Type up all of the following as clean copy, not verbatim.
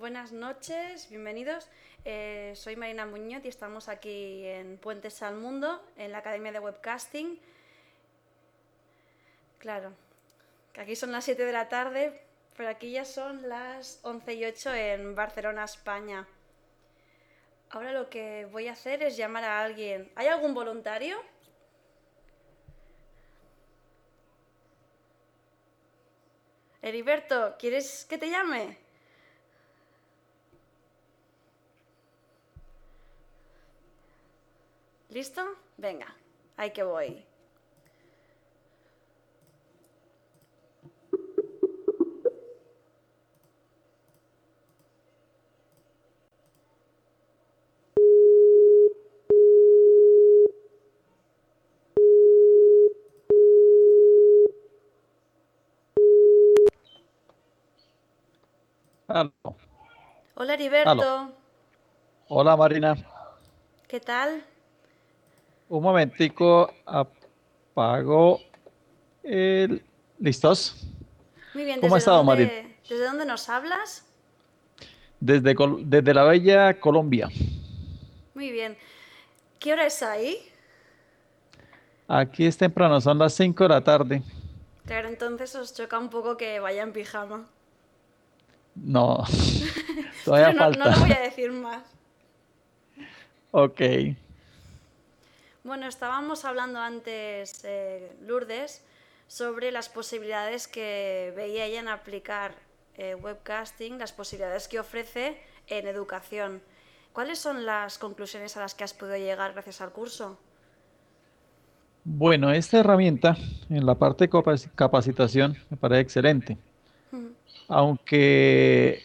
Buenas noches, bienvenidos. Soy Marina Muñoz y estamos aquí en Puentes al Mundo, en la Academia de Webcasting. Claro, que aquí son las 7 de la tarde, pero aquí ya son las 11:08 en Barcelona, España. Ahora lo que voy a hacer es llamar a alguien. ¿Hay algún voluntario? Heriberto, ¿quieres que te llame? ¿Listo? Venga, ahí que voy. Aló, Hola aló. Heriberto, Hola Marina, ¿qué tal? un momentico, apago el... ¿Listos? Muy bien, ¿Cómo ha estado Marina? desde dónde nos hablas? Desde la bella Colombia. Muy bien. ¿Qué hora es ahí? Aquí es temprano, son las 5 de la tarde. Claro, entonces os choca un poco que vaya en pijama. No, Pero todavía no falta. lo voy a decir más. Ok. Bueno, estábamos hablando antes, Lourdes, sobre las posibilidades que veía ella en aplicar webcasting, las posibilidades que ofrece en educación. ¿Cuáles son las conclusiones a las que has podido llegar gracias al curso? Bueno, esta herramienta en la parte de capacitación me parece excelente. Aunque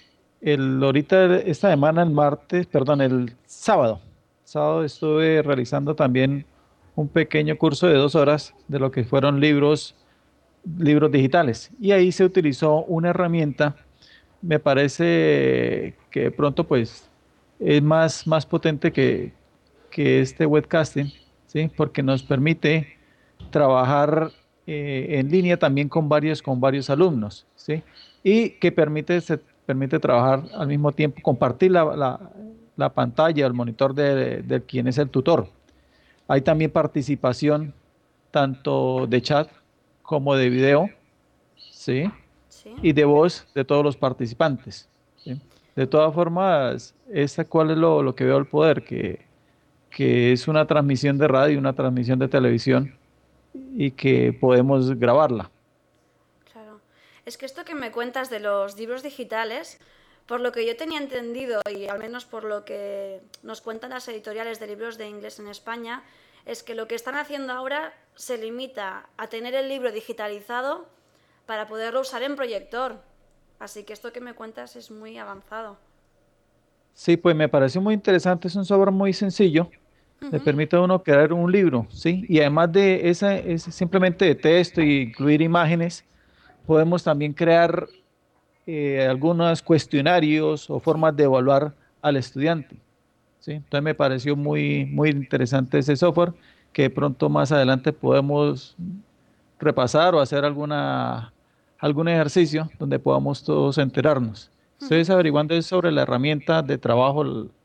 esta semana, el martes, perdón, el sábado estuve realizando también un pequeño curso de 2 horas de lo que fueron libros digitales. Y ahí se utilizó una herramienta, me parece que de pronto pues es más potente que este webcasting, ¿sí? Porque nos permite trabajar en línea también con varios alumnos, ¿sí? Y que se permite trabajar al mismo tiempo, compartir la pantalla, el monitor de quien es el tutor. Hay también participación tanto de chat como de video, ¿sí? ¿Sí? Y de voz de todos los participantes, ¿sí? De todas formas, ¿cuál es lo que veo al poder? Que es una transmisión de radio, una transmisión de televisión y que podemos grabarla. Claro. Es que esto que me cuentas de los libros digitales, por lo que yo tenía entendido, y al menos por lo que nos cuentan las editoriales de libros de inglés en España, es que lo que están haciendo ahora se limita a tener el libro digitalizado para poderlo usar en proyector. Así que esto que me cuentas es muy avanzado. Sí, pues me pareció muy interesante, es un software muy sencillo, le permite a uno crear un libro, ¿sí? Y además de ese simplemente de texto y incluir imágenes, podemos también crear algunos cuestionarios o Sí. formas de evaluar al estudiante, ¿sí? Entonces me pareció muy interesante ese software que de pronto más adelante podemos repasar o hacer algún ejercicio donde podamos todos enterarnos. Estoy averiguando es sobre la herramienta de trabajo,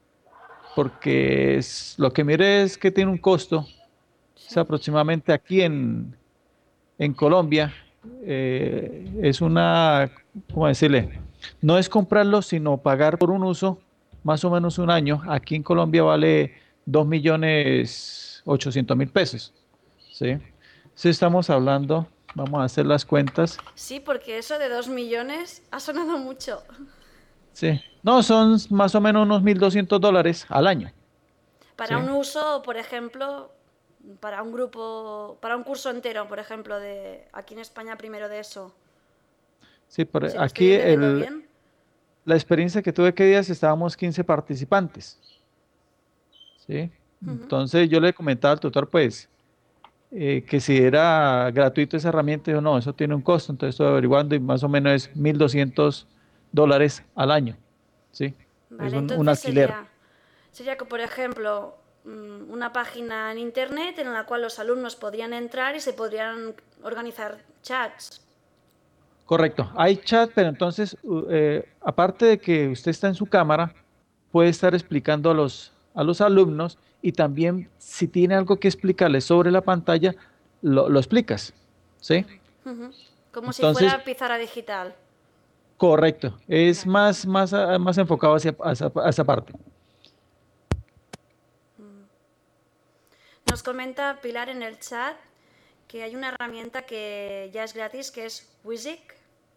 porque lo que mire es que tiene un costo, es Sí. aproximadamente aquí en Colombia, es ¿cómo decirle? No es comprarlo, sino pagar por un uso, más o menos un año. Aquí en Colombia vale 2.800.000 pesos, ¿sí? Si estamos hablando, vamos a hacer las cuentas, Sí, porque eso de 2 millones ha sonado mucho. sí. No, son más o menos unos $1.200 al año, Para ¿sí? un uso, por ejemplo, para un grupo, para un curso entero, por ejemplo, de aquí en España primero de eso. Sí, Si lo estoy aquí entendiendo bien. la experiencia que tuve que días estábamos 15 participantes, ¿sí? Entonces yo le comentaba al tutor, pues, que si era gratuito esa herramienta, yo no, eso tiene un costo, entonces estoy averiguando y más o menos es $1.200 al año, ¿sí? Es Vale, un entonces alquiler. sería que, por ejemplo, una página en internet en la cual los alumnos podrían entrar y se podrían organizar chats. Correcto, hay chat, pero entonces, aparte de que usted está en su cámara, puede estar explicando a los alumnos y también si tiene algo que explicarles sobre la pantalla, lo explicas, ¿sí? Ujú. Como si Entonces, fuera pizarra digital. correcto, es Vale. más enfocado a esa parte. Nos comenta Pilar en el chat que hay una herramienta que ya es gratis, que es Wizik.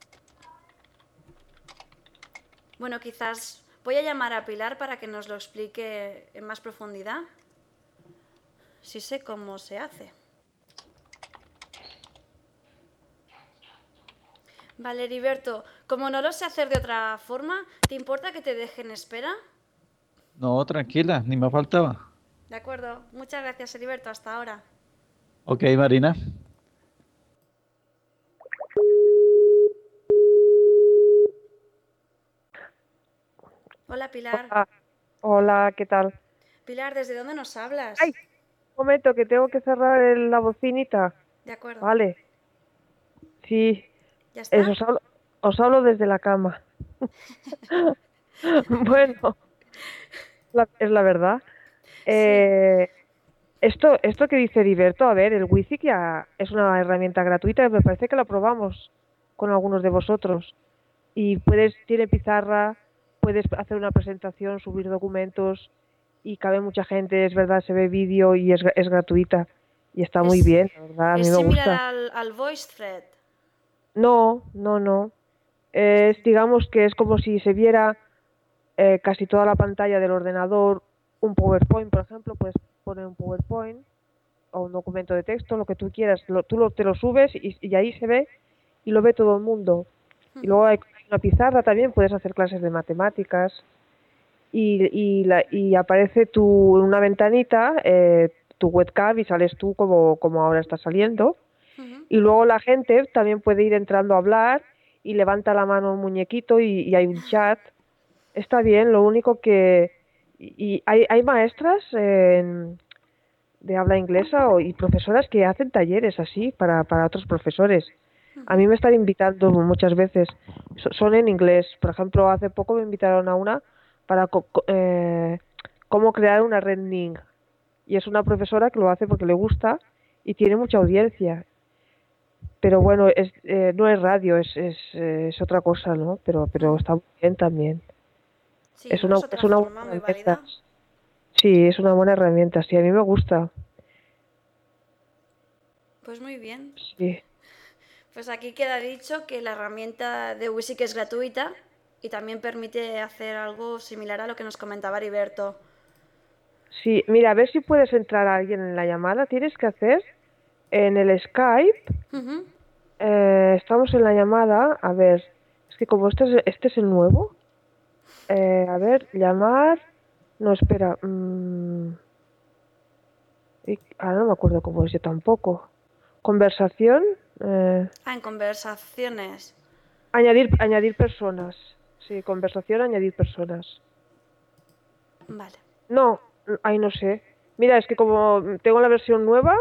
Bueno, quizás voy a llamar a Pilar para que nos lo explique en más profundidad, si sé cómo se hace. Vale, Heriberto, como no lo sé hacer de otra forma, ¿te importa que te deje en espera? No, tranquila, ni me faltaba. De acuerdo, muchas gracias, Heriberto, hasta ahora. Ok, Marina. Hola, Pilar. Hola, hola, ¿qué tal? Pilar, ¿desde dónde nos Ay, hablas? un momento, que tengo que cerrar la bocinita. De acuerdo, Vale, sí, ¿ya está? eso, os hablo desde la cama. Bueno, es la verdad. Sí. Eh, esto que dice Heriberto, a ver, el Wizig ya es una herramienta gratuita, me parece que la probamos con algunos de vosotros. Y tiene pizarra, puedes hacer una presentación, subir documentos y cabe mucha gente, es verdad, se ve vídeo y es gratuita. Y está muy Es, bien, la verdad, a es mí me similar gusta. al VoiceThread. No, no, no. Digamos que es como si se viera casi toda la pantalla del ordenador, un PowerPoint, por ejemplo, puedes poner un PowerPoint o un documento de texto, lo que tú quieras, te lo subes y ahí se ve y lo ve todo el mundo. Y luego hay una pizarra también, puedes hacer clases de matemáticas y aparece en una ventanita tu webcam y sales tú como ahora está saliendo. Y luego la gente también puede ir entrando a hablar y levanta la mano un muñequito y hay un chat. Está bien, lo único que... Y hay maestras de habla inglesa y profesoras que hacen talleres así para otros profesores. A mí me están invitando muchas veces, son en inglés. Por ejemplo, hace poco me invitaron a una para cómo crear una red Ning. Y es una profesora que lo hace porque le gusta y tiene mucha audiencia. Pero bueno, no es radio, es otra cosa, ¿no? Pero está muy bien también. Sí, ¿no? Es Es otra una buena forma muy herramienta. válida. Sí, es una buena herramienta. Sí, a mí me gusta. Pues muy bien. Sí. Pues aquí queda dicho que la herramienta de Wisic es gratuita y también permite hacer algo similar a lo que nos comentaba Heriberto. Sí, mira, a ver si puedes entrar a alguien en la llamada. Tienes que hacer en el Skype. Ujú. Estamos en la llamada. A ver, es que como este es el nuevo. A ver, llamar. No, espera. Ahora no me acuerdo cómo es yo tampoco. Conversación. eh, Ah, en conversaciones. añadir personas. Sí, conversación, añadir personas. Vale. No, ahí no sé. Mira, es que como tengo la versión nueva,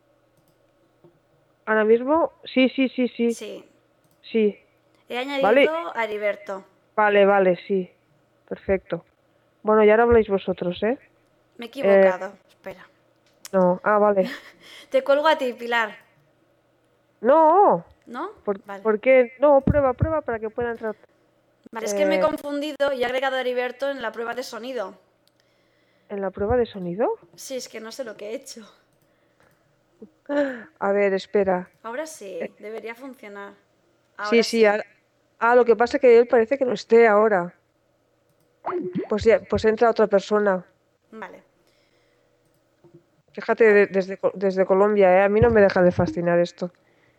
ahora mismo. Sí, sí, sí, sí. Sí. Sí. He Vale, añadido a Heriberto. vale, sí. Perfecto. Bueno, y ahora habláis vosotros, ¿eh? Me he Eh, equivocado. Espera. no, vale. Te cuelgo a ti, Pilar. No, ¿No? Vale. ¿por qué? No, prueba para que pueda entrar. Vale, es que me he Eh, confundido y he agregado a Heriberto en la prueba de sonido. ¿En la prueba de sonido? Sí, es que no sé lo que he hecho. A ver, espera. Ahora sí, debería funcionar. Sí, Ahora sí. sí. Lo que pasa es que él parece que no esté ahora. Pues ya, pues entra otra persona. Vale. Fíjate, desde Colombia, ¿eh? A mí no me deja de fascinar esto.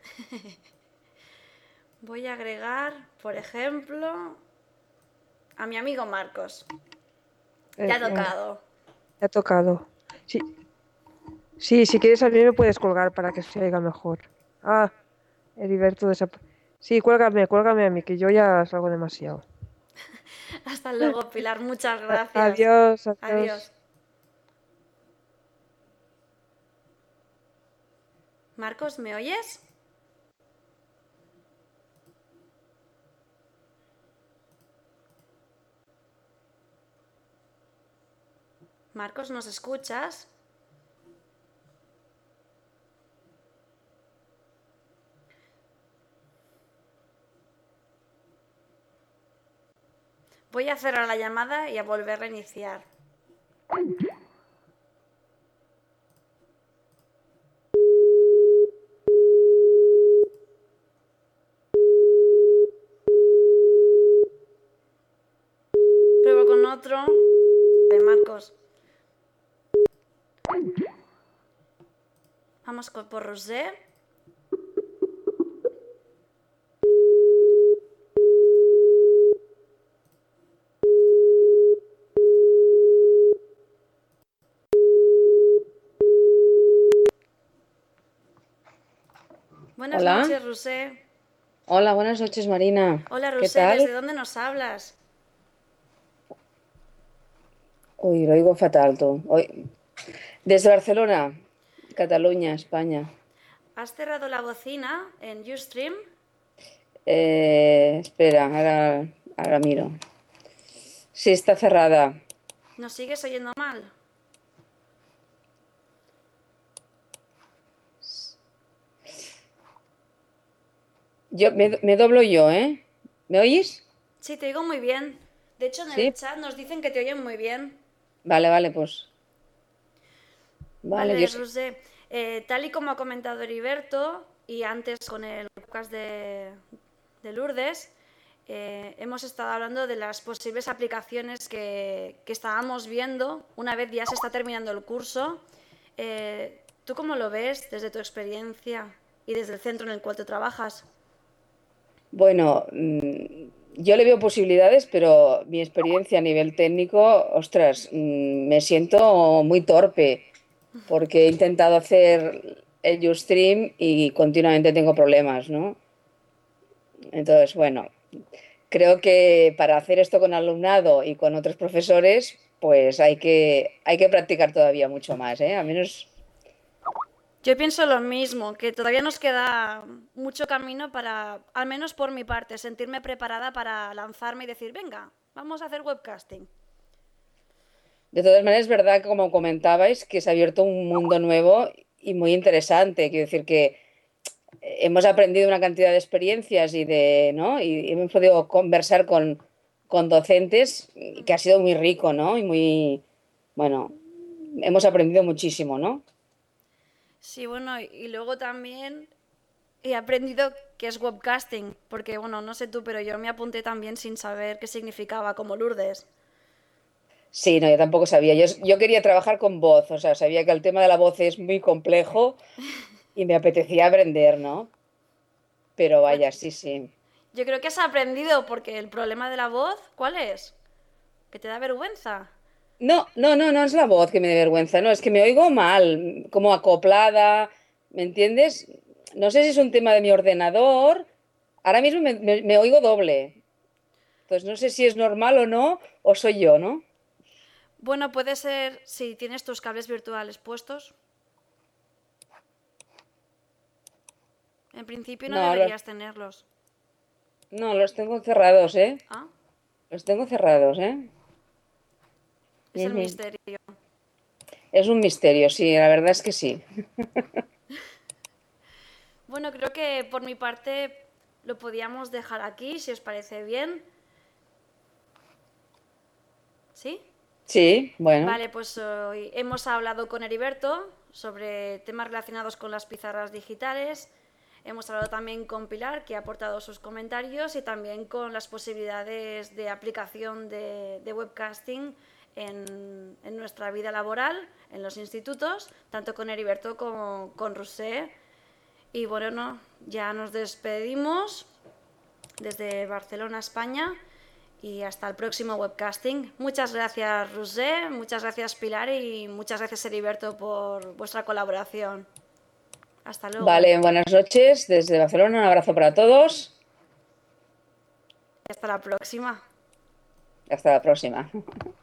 Voy a agregar, por ejemplo, a mi amigo Marcos. Ya ha Venga, tocado. te ha tocado. Sí, sí, si quieres a mí me puedes colgar para que se oiga mejor. Ah, Heriberto Sí, cuélgame a mí, que yo ya salgo demasiado. Hasta luego, Pilar. Muchas gracias. Adiós, adiós. Adiós. Marcos, ¿me oyes? Marcos, ¿nos escuchas? Voy a cerrar la llamada y a volver a iniciar. Pruebo con otro. Marcos. Vamos por Rosé. Buenas Hola. noches, Rosé. Hola, buenas noches, Marina. Hola, ¿Qué Rosé, tal? ¿desde dónde nos hablas? Uy, lo oigo fatal tú. Desde Barcelona, Cataluña, España. ¿Has cerrado la bocina en Ustream? Espera, ahora miro. Sí, está cerrada. ¿Nos sigues oyendo mal? Me doblo yo, ¿eh? ¿Me oís? Sí, te oigo muy bien. De hecho, en el Sí. chat nos dicen que te oyen muy bien. Vale, pues. Vale, Vale, Dios. Rosé. Tal y como ha comentado Heriberto, y antes con el podcast de Lourdes, hemos estado hablando de las posibles aplicaciones que estábamos viendo una vez ya se está terminando el curso. ¿Tú cómo lo ves desde tu experiencia y desde el centro en el cual tú trabajas? Bueno, yo le veo posibilidades, pero mi experiencia a nivel técnico, ostras, me siento muy torpe porque he intentado hacer el Ustream y continuamente tengo problemas, ¿no? Entonces, bueno, creo que para hacer esto con alumnado y con otros profesores, pues hay que practicar todavía mucho más, ¿eh? Al menos, Yo pienso lo mismo, que todavía nos queda mucho camino para, al menos por mi parte, sentirme preparada para lanzarme y decir, venga, vamos a hacer webcasting. de todas maneras, es verdad que como comentabais, que se ha abierto un mundo nuevo y muy interesante. Quiero decir que hemos aprendido una cantidad de experiencias ¿no? Y hemos podido conversar con docentes que ha sido muy rico, ¿no? Y muy, bueno, hemos aprendido muchísimo, ¿no? Sí, bueno, y luego también he aprendido qué es webcasting, porque, bueno, no sé tú, pero yo me apunté también sin saber qué significaba, como Lourdes. Sí, no, yo tampoco sabía. Yo quería trabajar con voz, o sea, sabía que el tema de la voz es muy complejo y me apetecía aprender, ¿no? Pero Pues vaya, sí, sí. yo creo que has aprendido, porque el problema de la voz, ¿cuál es? ¿Que te da vergüenza? No es la voz que me dé vergüenza, no, es que me oigo mal, como acoplada, ¿me entiendes? No sé si es un tema de mi ordenador, ahora mismo me oigo doble, entonces no sé si es normal o no, o soy yo, ¿no? Bueno, puede ser si tienes tus cables virtuales puestos. En principio no No, deberías tenerlos. no, los tengo cerrados, ¿eh? ¿Ah? Los tengo cerrados, ¿eh? Es el Ujú. misterio. Es un misterio, sí, la verdad es que sí. Bueno, creo que por mi parte lo podíamos dejar aquí, si os parece bien. ¿Sí? Sí, bueno, Vale, pues hoy hemos hablado con Heriberto sobre temas relacionados con las pizarras digitales. Hemos hablado también con Pilar, que ha aportado sus comentarios, y también con las posibilidades de aplicación de webcasting en nuestra vida laboral, en los institutos, tanto con Heriberto como con Rosé. Y bueno, ya nos despedimos desde Barcelona, España, y hasta el próximo webcasting. Muchas gracias, Rosé, muchas gracias, Pilar, y muchas gracias, Heriberto, por vuestra colaboración. Hasta luego. vale, buenas noches desde Barcelona, un abrazo para todos, Hasta la próxima. hasta la próxima.